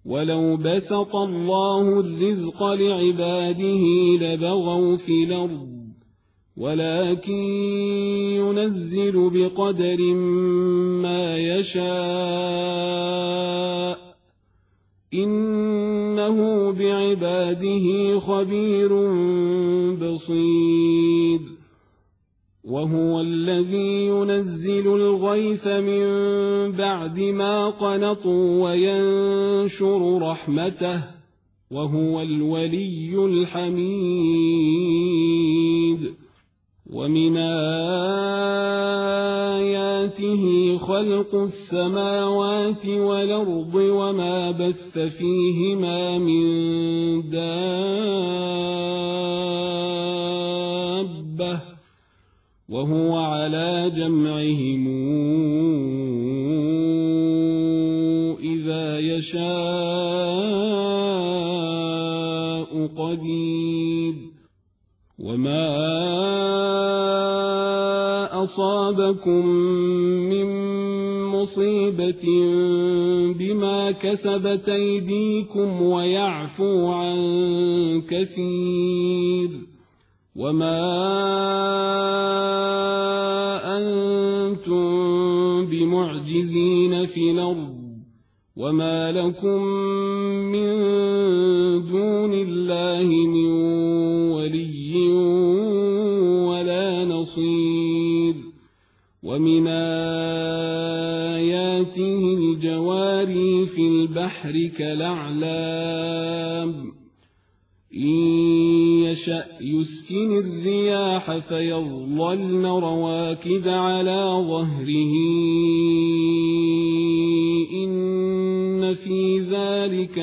ولو بسط الله الرزق لعباده لبغوا في الأرض ولكن ينزل بقدر ما يشاء إنه بعباده خبير بصير وهو الذي ينزل الغيث من بعد ما قنطوا وينشر رحمته وهو الولي الحميد ومن آياته خلق السماوات والأرض وما بث فيهما من دابة وهو على جمعهم إذا يشاء قدير وما أصابكم من مصيبة بما كسبت أيديكم ويعفو عن كثير وما أنتم بمعجزين في الأرض وما لكم من دون الله من ولي ولا نصير ومن آياته الجواري في البحر كالأعلام إن يشأ يسكن الرياح فيظللن رواكد على ظهره إن في ذلك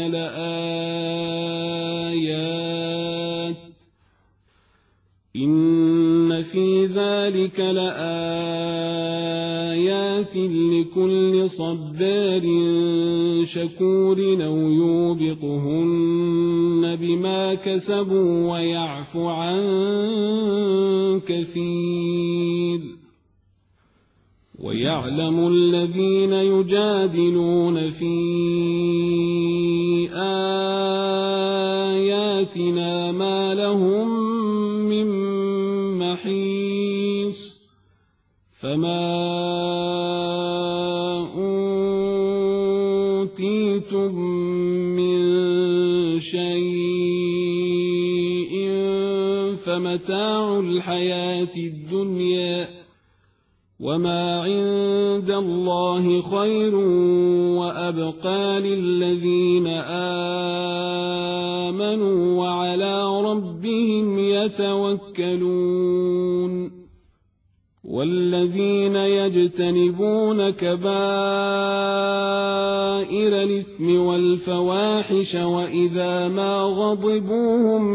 لآيات لكل صبار شكور أو يوبقهن بما كسبوا ويعفو عن كثير ويعلم الذين يجادلون في آياتنا ما لهم من محيص فما أوتيتم من شيء فمتاع الحياة الدنيا وما عند الله خير وأبقى للذين آمنوا وعلى ربهم يتوكلون والذين يجتنبون كبائر الإثم والفواحش وإذا ما غضبوا هم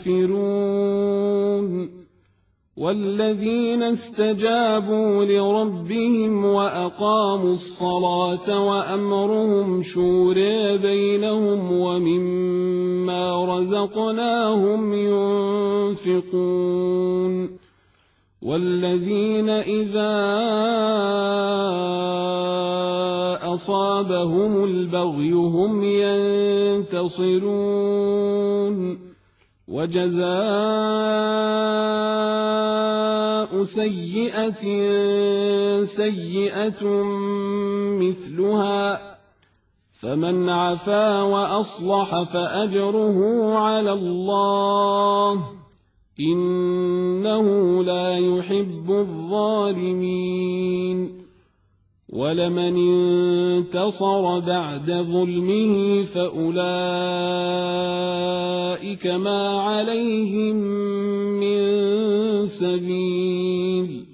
يغفرون والذين استجابوا لربهم وأقاموا الصلاة وأمرهم شورى بينهم ومما رزقناهم ينفقون والذين إذا أصابهم البغي هم ينتصرون وجزاء سيئة سيئة مثلها فمن عفا وأصلح فأجره على الله إنه لا يحب الظالمين ولمن انتصر بعد ظلمه فأولئك ما عليهم من سبيل